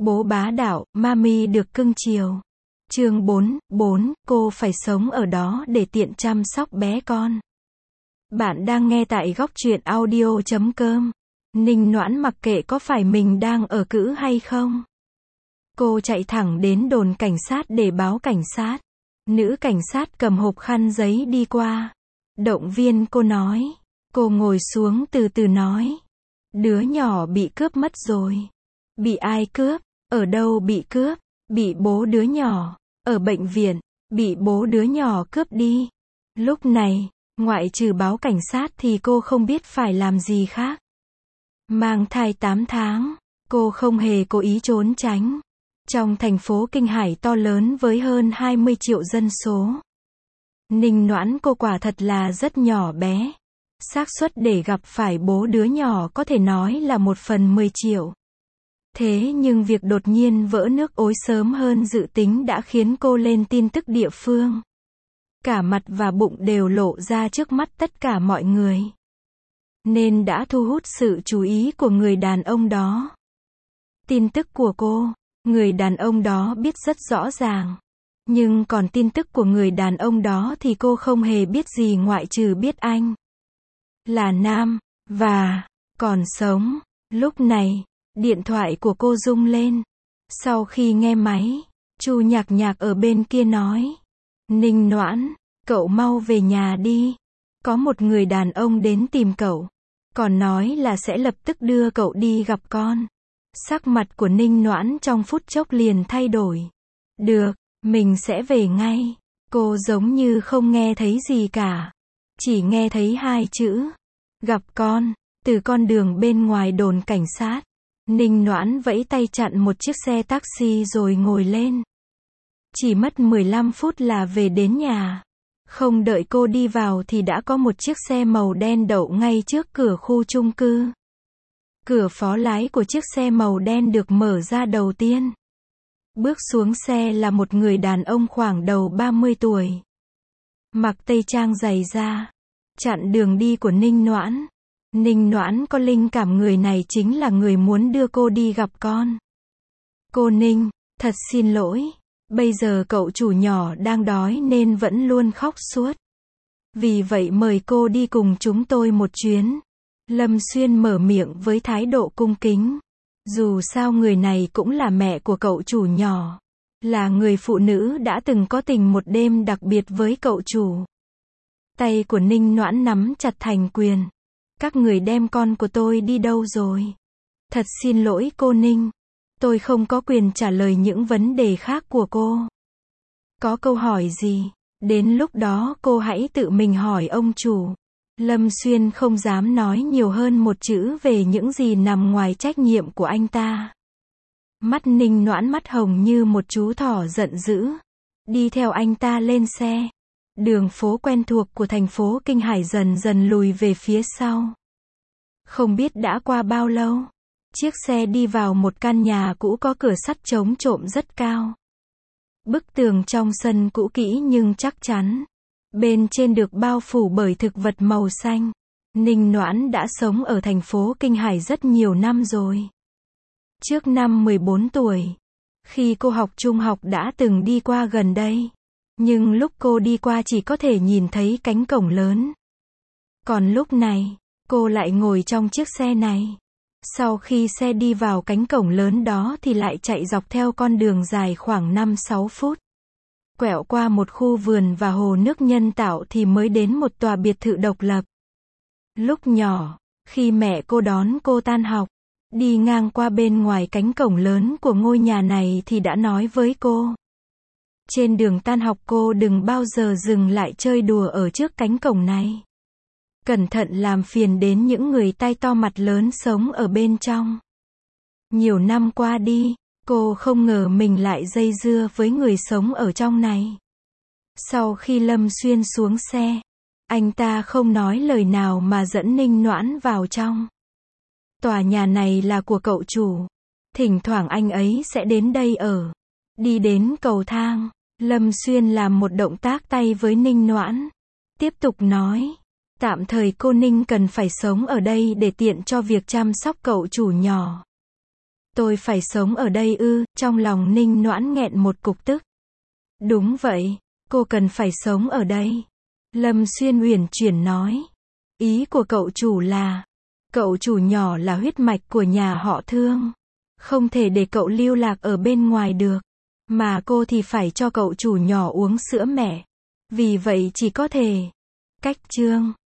Bố bá đạo, mami được cưng chiều. Chương 4, cô phải sống ở đó để tiện chăm sóc bé con. Bạn đang nghe tại góc truyện audio.com. Ninh Noãn mặc kệ có phải mình đang ở cữ hay không. Cô chạy thẳng đến đồn cảnh sát để báo cảnh sát. Nữ cảnh sát cầm hộp khăn giấy đi qua. Động viên cô nói. Cô ngồi xuống từ từ nói. Đứa nhỏ bị cướp mất rồi. Bị ai cướp? Ở đâu bị cướp? Bị bố đứa nhỏ. Ở bệnh viện. Bị bố đứa nhỏ cướp đi. Lúc này, ngoại trừ báo cảnh sát thì cô không biết phải làm gì khác. Mang thai 8 tháng, cô không hề cố ý trốn tránh. Trong thành phố Kinh Hải to lớn với hơn 20 triệu dân số, Ninh Noãn cô quả thật là rất nhỏ bé. Xác suất để gặp phải bố đứa nhỏ có thể nói là 1/10 triệu. Thế nhưng việc đột nhiên vỡ nước ối sớm hơn dự tính đã khiến cô lên tin tức địa phương. Cả mặt và bụng đều lộ ra trước mắt tất cả mọi người. Nên đã thu hút sự chú ý của người đàn ông đó. Tin tức của cô, người đàn ông đó biết rất rõ ràng. Nhưng còn tin tức của người đàn ông đó thì cô không hề biết gì ngoại trừ biết anh là nam, và còn sống. Lúc này, điện thoại của cô rung lên. Sau khi nghe máy, Chu Nhạc Nhạc ở bên kia nói. Ninh Noãn, cậu mau về nhà đi. Có một người đàn ông đến tìm cậu. Còn nói là sẽ lập tức đưa cậu đi gặp con. Sắc mặt của Ninh Noãn trong phút chốc liền thay đổi. Được, mình sẽ về ngay. Cô giống như không nghe thấy gì cả. Chỉ nghe thấy 2 chữ. Gặp con. Từ con đường bên ngoài đồn cảnh sát, Ninh Noãn vẫy tay chặn một chiếc xe taxi rồi ngồi lên. Chỉ mất 15 phút là về đến nhà. Không đợi cô đi vào thì đã có một chiếc xe màu đen đậu ngay trước cửa khu chung cư. Cửa phó lái của chiếc xe màu đen được mở ra đầu tiên. Bước xuống xe là một người đàn ông khoảng đầu 30 tuổi. Mặc tây trang dày da. Chặn đường đi của Ninh Noãn. Ninh Noãn có linh cảm người này chính là người muốn đưa cô đi gặp con. Cô Ninh, thật xin lỗi. Bây giờ cậu chủ nhỏ đang đói nên vẫn luôn khóc suốt. Vì vậy mời cô đi cùng chúng tôi một chuyến. Lâm Xuyên mở miệng với thái độ cung kính. Dù sao người này cũng là mẹ của cậu chủ nhỏ. Là người phụ nữ đã từng có tình một đêm đặc biệt với cậu chủ. Tay của Ninh Noãn nắm chặt thành quyền. Các người đem con của tôi đi đâu rồi? Thật xin lỗi cô Ninh. Tôi không có quyền trả lời những vấn đề khác của cô. Có câu hỏi gì? Đến lúc đó cô hãy tự mình hỏi ông chủ. Lâm Xuyên không dám nói nhiều hơn một chữ về những gì nằm ngoài trách nhiệm của anh ta. Mắt Ninh Noãn mắt hồng như một chú thỏ giận dữ. Đi theo anh ta lên xe. Đường phố quen thuộc của thành phố Kinh Hải dần dần lùi về phía sau. Không biết đã qua bao lâu, chiếc xe đi vào một căn nhà cũ có cửa sắt chống trộm rất cao. Bức tường trong sân cũ kỹ nhưng chắc chắn. Bên trên được bao phủ bởi thực vật màu xanh. Ninh Noãn đã sống ở thành phố Kinh Hải rất nhiều năm rồi. Trước năm 14 tuổi, khi cô học trung học đã từng đi qua gần đây. Nhưng lúc cô đi qua chỉ có thể nhìn thấy cánh cổng lớn. Còn lúc này, cô lại ngồi trong chiếc xe này. Sau khi xe đi vào cánh cổng lớn đó thì lại chạy dọc theo con đường dài khoảng 5-6 phút. Quẹo qua một khu vườn và hồ nước nhân tạo thì mới đến một tòa biệt thự độc lập. Lúc nhỏ, khi mẹ cô đón cô tan học, đi ngang qua bên ngoài cánh cổng lớn của ngôi nhà này thì đã nói với cô. Trên đường tan học cô đừng bao giờ dừng lại chơi đùa ở trước cánh cổng này. Cẩn thận làm phiền đến những người tai to mặt lớn sống ở bên trong. Nhiều năm qua đi, cô không ngờ mình lại dây dưa với người sống ở trong này. Sau khi Lâm Xuyên xuống xe, anh ta không nói lời nào mà dẫn Ninh Noãn vào trong. Tòa nhà này là của cậu chủ. Thỉnh thoảng anh ấy sẽ đến đây ở. Đi đến cầu thang, Lâm Xuyên làm một động tác tay với Ninh Noãn. Tiếp tục nói. Tạm thời cô Ninh cần phải sống ở đây để tiện cho việc chăm sóc cậu chủ nhỏ. Tôi phải sống ở đây ư? Trong lòng Ninh Noãn nghẹn một cục tức. Đúng vậy, cô cần phải sống ở đây. Lâm Xuyên uyển chuyển nói. Ý của cậu chủ là, cậu chủ nhỏ là huyết mạch của nhà họ Thương. Không thể để cậu lưu lạc ở bên ngoài được. Mà cô thì phải cho cậu chủ nhỏ uống sữa mẹ. Vì vậy chỉ có thể cách Trương.